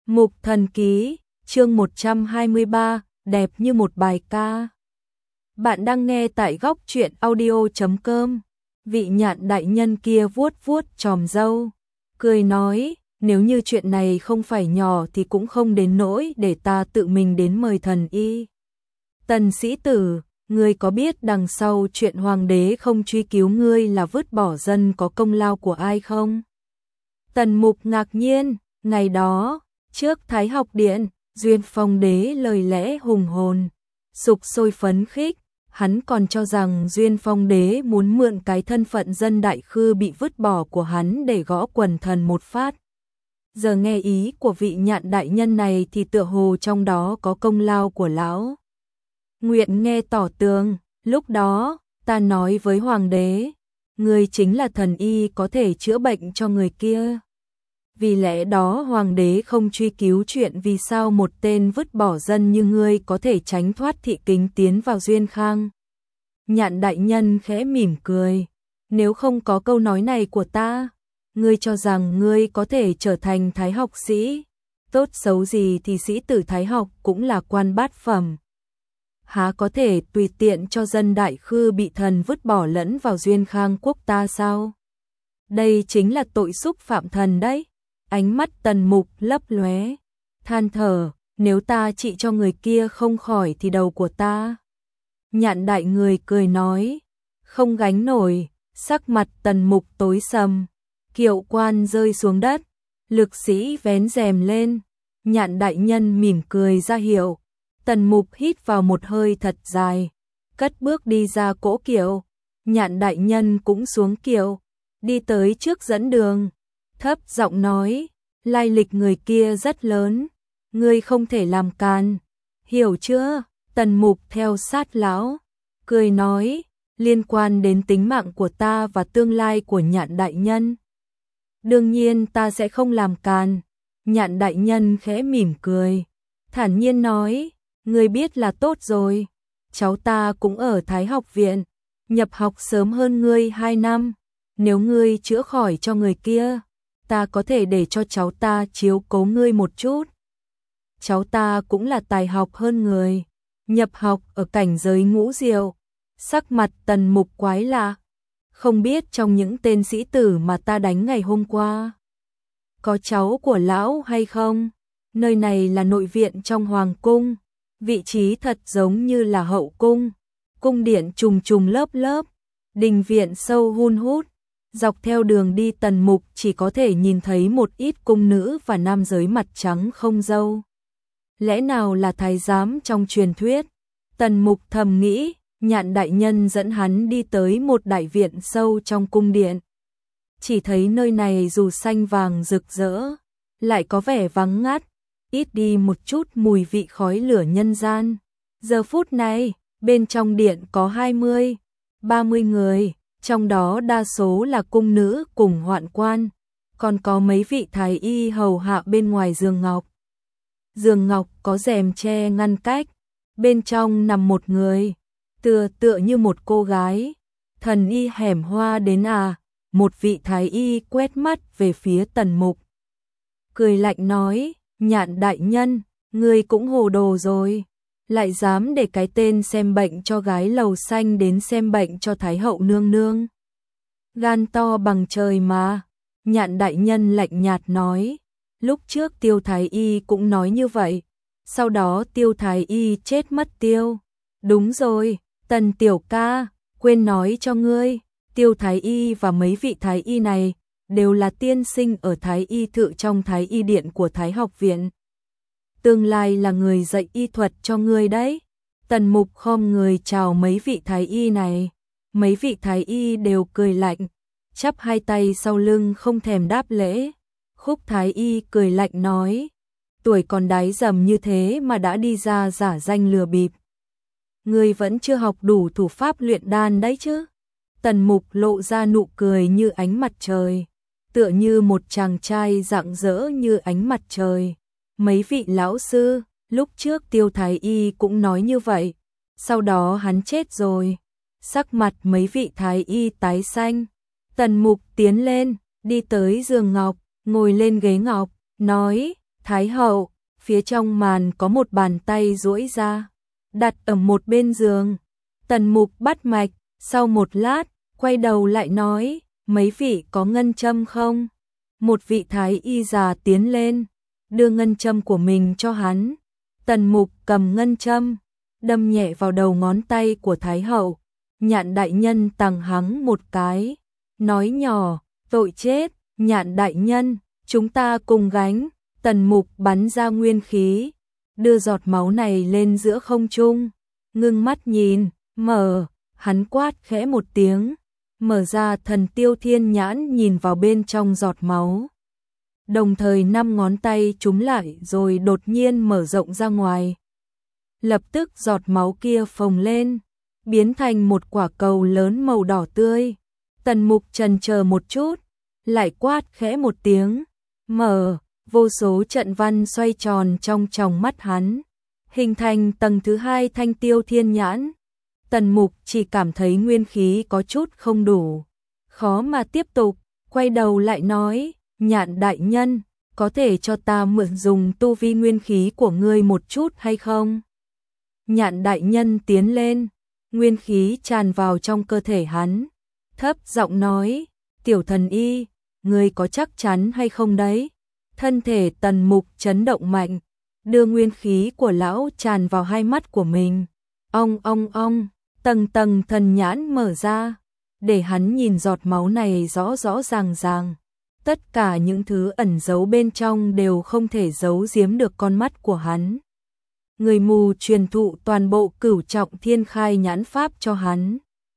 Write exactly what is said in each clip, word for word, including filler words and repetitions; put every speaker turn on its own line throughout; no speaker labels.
Mục Thần Ký, chương một trăm hai mươi ba, đẹp như một bài ca. Bạn đang nghe tại góc truyện audio chấm com. Vị Nhạn đại nhân kia vuốt vuốt chòm râu, cười nói, nếu như chuyện này không phải nhỏ thì cũng không đến nỗi để ta tự mình đến mời thần y. Tần sĩ tử, ngươi có biết đằng sau chuyện hoàng đế không truy cứu ngươi là vứt bỏ dân có công lao của ai không? Tần Mục ngạc nhiên, ngày đó, trước Thái học điện, Duyên Phong đế lời lẽ hùng hồn, sục sôi phấn khích, hắn còn cho rằng Duyên Phong đế muốn mượn cái thân phận dân đại khư bị vứt bỏ của hắn để gõ quần thần một phát. Giờ nghe ý của vị Nhạn đại nhân này thì tựa hồ trong đó có công lao của lão. Nguyện nghe tỏ tường, lúc đó, ta nói với hoàng đế, người chính là thần y có thể chữa bệnh cho người kia. Vì lẽ đó hoàng đế không truy cứu chuyện vì sao một tên vứt bỏ dân như ngươi có thể tránh thoát thị kính tiến vào Duyên Khang. Nhạn đại nhân khẽ mỉm cười, nếu không có câu nói này của ta, ngươi cho rằng ngươi có thể trở thành thái học sĩ, tốt xấu gì thì sĩ tử thái học cũng là quan bát phẩm. Há có thể tùy tiện cho dân đại khư bị thần vứt bỏ lẫn vào Duyên Khang quốc ta sao? Đây chính là tội xúc phạm thần đấy. Ánh mắt Tần Mục lấp lóe, than thở, nếu ta trị cho người kia không khỏi thì đầu của ta. Nhạn đại người cười nói, không gánh nổi, sắc mặt Tần Mục tối sầm, kiệu quan rơi xuống đất, lực sĩ vén rèm lên, Nhạn đại nhân mỉm cười ra hiệu. Tần Mục hít vào một hơi thật dài, cất bước đi ra cỗ kiệu, Nhạn đại nhân cũng xuống kiệu, đi tới trước dẫn đường. Thấp giọng nói, lai lịch người kia rất lớn, ngươi không thể làm càn, hiểu chưa? Tần Mục theo sát lão, cười nói, liên quan đến tính mạng của ta và tương lai của Nhạn đại nhân. Đương nhiên ta sẽ không làm càn. Nhạn đại nhân khẽ mỉm cười, thản nhiên nói, ngươi biết là tốt rồi, cháu ta cũng ở Thái học viện, nhập học sớm hơn ngươi hai năm, nếu ngươi chữa khỏi cho người kia, ta có thể để cho cháu ta chiếu cố ngươi một chút. Cháu ta cũng là tài học hơn người, nhập học ở cảnh giới ngũ diệu. Sắc mặt Tần Mục quái lạ, không biết trong những tên sĩ tử mà ta đánh ngày hôm qua, có cháu của lão hay không? Nơi này là nội viện trong hoàng cung, vị trí thật giống như là hậu cung, cung điện trùng trùng lớp lớp, đình viện sâu hun hút. Dọc theo đường đi Tần Mục chỉ có thể nhìn thấy một ít cung nữ và nam giới mặt trắng không râu. Lẽ nào là thái giám trong truyền thuyết? Tần Mục thầm nghĩ, Nhạn đại nhân dẫn hắn đi tới một đại viện sâu trong cung điện. Chỉ thấy nơi này dù xanh vàng rực rỡ, lại có vẻ vắng ngắt, ít đi một chút mùi vị khói lửa nhân gian. Giờ phút này, bên trong điện có hai mươi, ba mươi người. Trong đó đa số là cung nữ cùng hoạn quan, còn có mấy vị thái y hầu hạ bên ngoài giường ngọc. Giường ngọc có rèm che ngăn cách, bên trong nằm một người, tựa tựa như một cô gái. Thần y hẻm hoa đến à? Một vị thái y quét mắt về phía Tần Mục, cười lạnh nói, Nhạn đại nhân, ngươi cũng hồ đồ rồi, lại dám để cái tên xem bệnh cho gái lầu xanh đến xem bệnh cho Thái hậu nương nương. Gan to bằng trời mà. Nhạn đại nhân lạnh nhạt nói, lúc trước Tiêu thái y cũng nói như vậy, sau đó Tiêu thái y chết mất tiêu. Đúng rồi, Tần tiểu ca, quên nói cho ngươi, Tiêu thái y và mấy vị thái y này đều là tiên sinh ở Thái y thự trong Thái y điện của Thái học viện. Tương lai là người dạy y thuật cho ngươi đấy. Tần Mục khom người chào mấy vị thái y này. Mấy vị thái y đều cười lạnh, chắp hai tay sau lưng không thèm đáp lễ. Khúc thái y cười lạnh nói, tuổi còn đái dầm như thế mà đã đi ra giả danh lừa bịp. Ngươi vẫn chưa học đủ thủ pháp luyện đan đấy chứ? Tần Mục lộ ra nụ cười như ánh mặt trời, tựa như một chàng trai rạng rỡ như ánh mặt trời. Mấy vị lão sư, lúc trước Tiêu thái y cũng nói như vậy, sau đó hắn chết rồi. Sắc mặt mấy vị thái y tái xanh. Tần Mục tiến lên, đi tới giường ngọc, ngồi lên ghế ngọc, nói, Thái hậu, phía trong màn có một bàn tay duỗi ra, đặt ở một bên giường. Tần Mục bắt mạch, sau một lát, quay đầu lại nói, mấy vị có ngân châm không? Một vị thái y già tiến lên, đưa ngân châm của mình cho hắn. Tần Mục cầm ngân châm, đâm nhẹ vào đầu ngón tay của Thái hậu. Nhạn đại nhân tằng hắng một cái, nói nhỏ, tội chết, Nhạn đại nhân, chúng ta cùng gánh. Tần Mục bắn ra nguyên khí, đưa giọt máu này lên giữa không trung, ngưng mắt nhìn, mở, hắn quát khẽ một tiếng, mở ra thần tiêu thiên nhãn nhìn vào bên trong giọt máu. Đồng thời năm ngón tay chúm lại rồi đột nhiên mở rộng ra ngoài. Lập tức giọt máu kia phồng lên, biến thành một quả cầu lớn màu đỏ tươi. Tần Mục chần chờ một chút, lại quát khẽ một tiếng, mở, vô số trận văn xoay tròn trong tròng mắt hắn, hình thành tầng thứ hai thanh tiêu thiên nhãn. Tần Mục chỉ cảm thấy nguyên khí có chút không đủ, khó mà tiếp tục, quay đầu lại nói, Nhạn đại nhân, có thể cho ta mượn dùng tu vi nguyên khí của ngươi một chút hay không? Nhạn đại nhân tiến lên, nguyên khí tràn vào trong cơ thể hắn, thấp giọng nói, tiểu thần y, ngươi có chắc chắn hay không đấy? Thân thể Tần Mục chấn động mạnh, đưa nguyên khí của lão tràn vào hai mắt của mình. Ong ong ong, tầng tầng thần nhãn mở ra, để hắn nhìn giọt máu này rõ rõ ràng ràng. Tất cả những thứ ẩn giấu bên trong đều không thể giấu giếm được con mắt của hắn. Người mù truyền thụ toàn bộ cửu trọng thiên khai nhãn pháp cho hắn.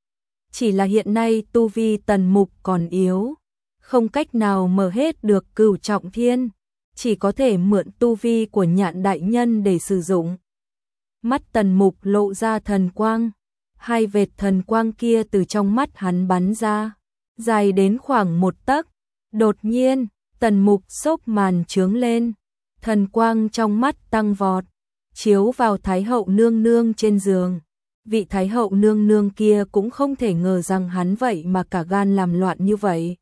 Chỉ là hiện nay tu vi Tần Mục còn yếu, không cách nào mở hết được cửu trọng thiên, chỉ có thể mượn tu vi của Nhạn đại nhân để sử dụng. Mắt Tần Mục lộ ra thần quang, hai vệt thần quang kia từ trong mắt hắn bắn ra, dài đến khoảng một tấc. Đột nhiên, Tần Mục xốc màn trướng lên, thần quang trong mắt tăng vọt, chiếu vào Thái hậu nương nương trên giường. Vị Thái hậu nương nương kia cũng không thể ngờ rằng hắn vậy mà cả gan làm loạn như vậy.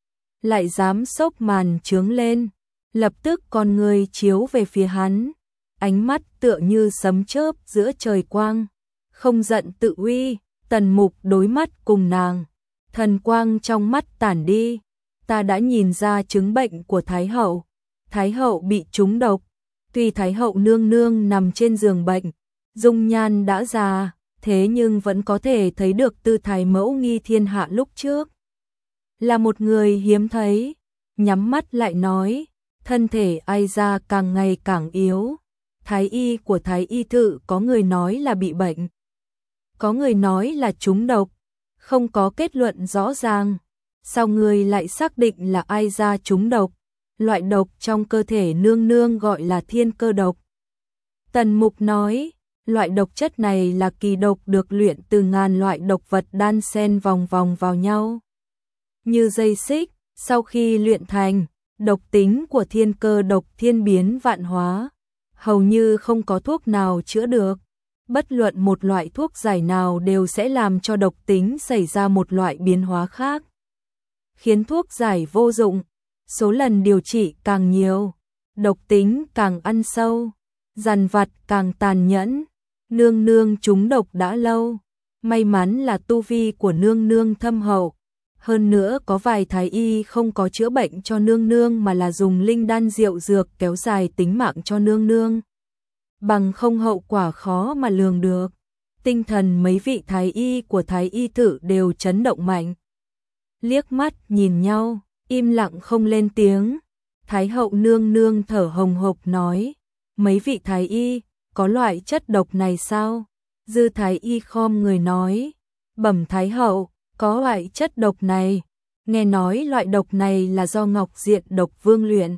Lại dám xốc màn trướng lên, lập tức con người chiếu về phía hắn, ánh mắt tựa như sấm chớp giữa trời quang, không giận tự uy. Tần Mục đối mắt cùng nàng, thần quang trong mắt tản đi. Ta đã nhìn ra chứng bệnh của Thái hậu, Thái hậu bị trúng độc. Tuy Thái hậu nương nương nằm trên giường bệnh, dung nhan đã già, thế nhưng vẫn có thể thấy được tư thái mẫu nghi thiên hạ lúc trước. Là một người hiếm thấy, nhắm mắt lại nói, thân thể ai ra càng ngày càng yếu. Thái y của Thái y thự có người nói là bị bệnh, có người nói là trúng độc, không có kết luận rõ ràng. Sao người lại xác định là ai ra trúng độc? Loại độc trong cơ thể nương nương gọi là thiên cơ độc. Tần Mục nói, loại độc chất này là kỳ độc được luyện từ ngàn loại độc vật đan xen vòng vòng vào nhau, như dây xích. Sau khi luyện thành, độc tính của thiên cơ độc thiên biến vạn hóa, hầu như không có thuốc nào chữa được. Bất luận một loại thuốc giải nào đều sẽ làm cho độc tính xảy ra một loại biến hóa khác, khiến thuốc giải vô dụng. Số lần điều trị càng nhiều, độc tính càng ăn sâu, dằn vặt càng tàn nhẫn. Nương nương trúng độc đã lâu, may mắn là tu vi của nương nương thâm hậu, hơn nữa có vài thái y không có chữa bệnh cho nương nương mà là dùng linh đan diệu dược kéo dài tính mạng cho nương nương, bằng không hậu quả khó mà lường được. Tinh thần mấy vị thái y của Thái y thự đều chấn động mạnh, liếc mắt nhìn nhau, im lặng không lên tiếng. Thái hậu nương nương thở hồng hộc nói, mấy vị thái y, có loại chất độc này sao? Dư thái y khom người nói, bẩm Thái hậu, có loại chất độc này, nghe nói loại độc này là do Ngọc Diện độc vương luyện,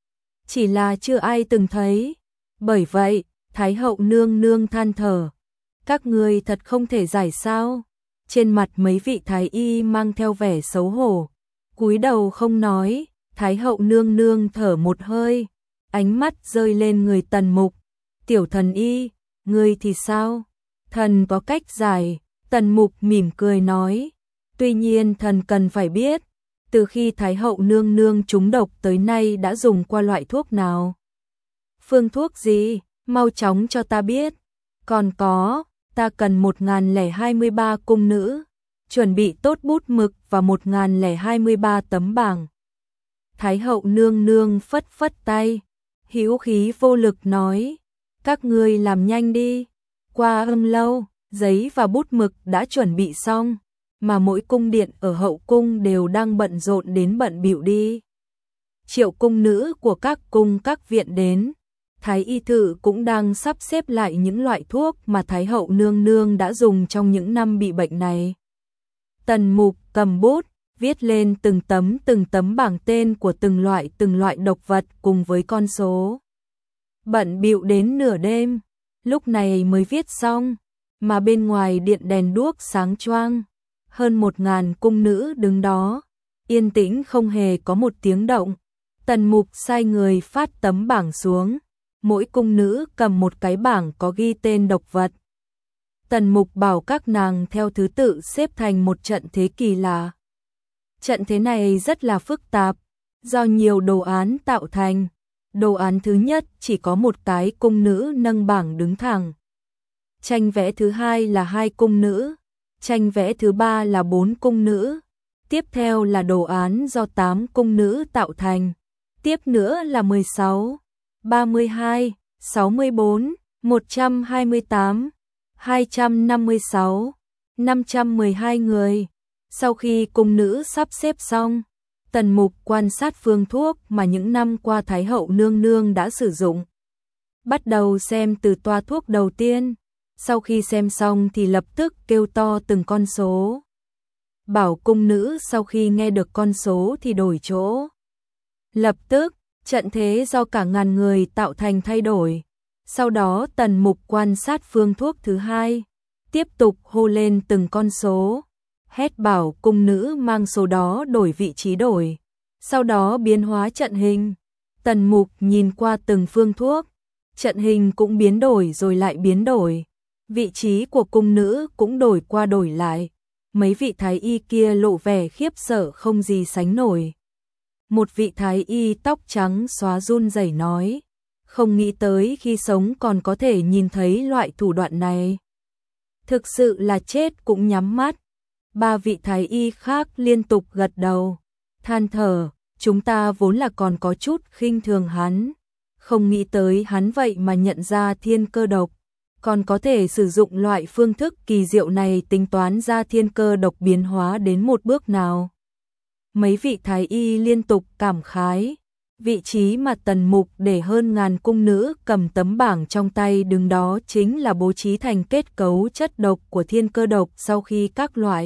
chỉ là chưa ai từng thấy. Bởi vậy, Thái hậu nương nương than thở, các ngươi thật không thể giải sao? Trên mặt mấy vị thái y mang theo vẻ xấu hổ, cúi đầu không nói. Thái hậu nương nương thở một hơi, ánh mắt rơi lên người Tần Mục. Tiểu thần y, ngươi thì sao? Thần có cách giải. Tần Mục mỉm cười nói, tuy nhiên thần cần phải biết, từ khi Thái hậu nương nương trúng độc tới nay đã dùng qua loại thuốc nào? Phương thuốc gì? Mau chóng cho ta biết. Còn có, ta cần một nghìn lẻ hai mươi ba cung nữ, chuẩn bị tốt bút mực và một nghìn lẻ hai mươi ba tấm bảng. Thái hậu nương nương phất phất tay, hữu khí vô lực nói, các ngươi làm nhanh đi. Qua âm lâu, giấy và bút mực đã chuẩn bị xong, mà mỗi cung điện ở hậu cung đều đang bận rộn đến bận bịu đi. Triệu cung nữ của các cung các viện đến, Thái y thự cũng đang sắp xếp lại những loại thuốc mà Thái hậu nương nương đã dùng trong những năm bị bệnh này. Tần Mục cầm bút, viết lên từng tấm từng tấm bảng tên của từng loại từng loại độc vật cùng với con số. Bận bịu đến nửa đêm, lúc này mới viết xong, mà bên ngoài điện đèn đuốc sáng choang, hơn một ngàn cung nữ đứng đó, yên tĩnh không hề có một tiếng động. Tần Mục sai người phát tấm bảng xuống, mỗi cung nữ cầm một cái bảng có ghi tên độc vật. Tần Mục bảo các nàng theo thứ tự xếp thành một trận thế kỳ lạ. Trận thế này rất là phức tạp, do nhiều đồ án tạo thành. Đồ án thứ nhất chỉ có một cái cung nữ nâng bảng đứng thẳng. Tranh vẽ thứ hai là hai cung nữ. Tranh vẽ thứ ba là bốn cung nữ. Tiếp theo là đồ án do tám cung nữ tạo thành. Tiếp nữa là mười sáu, ba mươi hai, sáu mươi bốn, một trăm hai mươi tám, hai trăm năm mươi sáu, năm trăm mười hai người. Sau khi cung nữ sắp xếp xong, Tần Mục quan sát phương thuốc mà những năm qua Thái hậu nương nương đã sử dụng. Bắt đầu xem từ toa thuốc đầu tiên, sau khi xem xong thì lập tức kêu to từng con số. Bảo cung nữ sau khi nghe được con số thì đổi chỗ. Lập tức, trận thế do cả ngàn người tạo thành thay đổi. Sau đó Tần Mục quan sát phương thuốc thứ hai, tiếp tục hô lên từng con số, hét bảo cung nữ mang số đó đổi vị trí đổi, sau đó biến hóa trận hình. Tần Mục nhìn qua từng phương thuốc, trận hình cũng biến đổi rồi lại biến đổi, vị trí của cung nữ cũng đổi qua đổi lại. Mấy vị thái y kia lộ vẻ khiếp sợ không gì sánh nổi. Một vị thái y tóc trắng xóa run rẩy nói, không nghĩ tới khi sống còn có thể nhìn thấy loại thủ đoạn này. Thực sự là chết cũng nhắm mắt. Ba vị thái y khác liên tục gật đầu, than thở, chúng ta vốn là còn có chút khinh thường hắn, không nghĩ tới hắn vậy mà nhận ra thiên cơ độc, còn có thể sử dụng loại phương thức kỳ diệu này tính toán ra thiên cơ độc biến hóa đến một bước nào. Mấy vị thái y liên tục cảm khái, vị trí mà Tần Mục để hơn ngàn cung nữ cầm tấm bảng trong tay đứng đó chính là bố trí thành kết cấu chất độc của thiên cơ độc sau khi các loại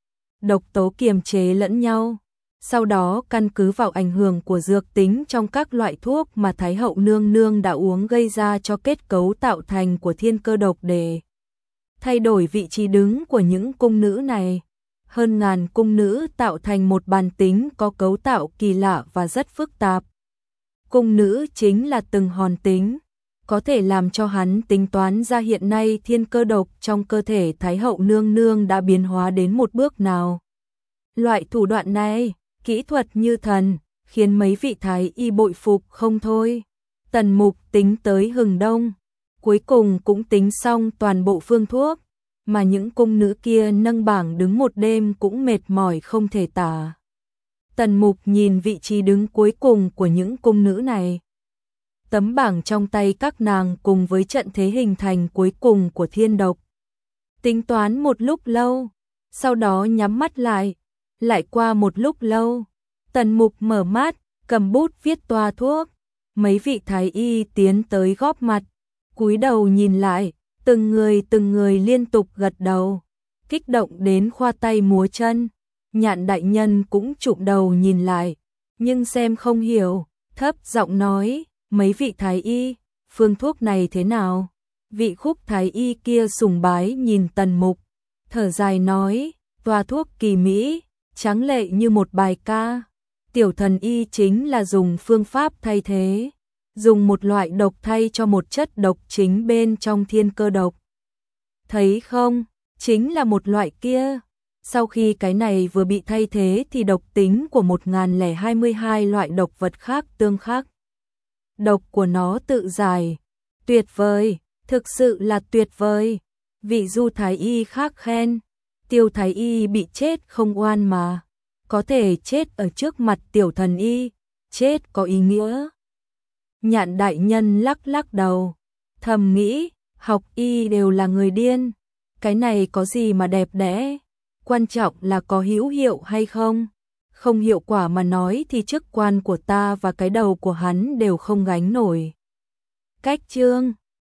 độc tố kiềm chế lẫn nhau. Sau đó căn cứ vào ảnh hưởng của dược tính trong các loại thuốc mà Thái hậu nương nương đã uống gây ra cho kết cấu tạo thành của thiên cơ độc để thay đổi vị trí đứng của những cung nữ này. Hơn ngàn cung nữ tạo thành một bàn tính có cấu tạo kỳ lạ và rất phức tạp. Cung nữ chính là từng hòn tính, có thể làm cho hắn tính toán ra hiện nay thiên cơ độc trong cơ thể Thái hậu nương nương đã biến hóa đến một bước nào. Loại thủ đoạn này, kỹ thuật như thần, khiến mấy vị thái y bội phục không thôi. Tần Mục tính tới hừng đông, cuối cùng cũng tính xong toàn bộ phương thuốc, mà những cung nữ kia nâng bảng đứng một đêm cũng mệt mỏi không thể tả. Tần Mục nhìn vị trí đứng cuối cùng của những cung nữ này. Tấm bảng trong tay các nàng cùng với trận thế hình thành cuối cùng của thiên độc. Tính toán một lúc lâu, sau đó nhắm mắt lại. Lại qua một lúc lâu, Tần Mục mở mắt, cầm bút viết toa thuốc. Mấy vị thái y tiến tới góp mặt, cúi đầu nhìn lại, từng người từng người liên tục gật đầu, kích động đến khoa tay múa chân. Nhạn đại nhân cũng chụm đầu nhìn lại, nhưng xem không hiểu, thấp giọng nói, mấy vị thái y, phương thuốc này thế nào? Vị Khúc thái y kia sùng bái nhìn Tần Mục, thở dài nói, toa thuốc kỳ mỹ, tráng lệ như một bài ca. Tiểu thần y chính là dùng phương pháp thay thế, dùng một loại độc thay cho một chất độc chính bên trong thiên cơ độc. Thấy không, chính là một loại kia. Sau khi cái này vừa bị thay thế thì độc tính của một nghìn lẻ hai mươi hai loại độc vật khác tương khắc. độc của nó tự giải. Tuyệt vời, thực sự là tuyệt vời. Vị Du Thái Y khác khen. Tiêu Thái Y bị chết không oan mà. Có thể chết ở trước mặt Tiểu Thần Y, chết có ý nghĩa. Nhạn đại nhân lắc lắc đầu, thầm nghĩ, học y đều là người điên. Cái này có gì mà đẹp đẽ, quan trọng là có hữu hiệu hay không. Không hiệu quả mà nói thì chức quan của ta và cái đầu của hắn đều không gánh nổi. Cách chương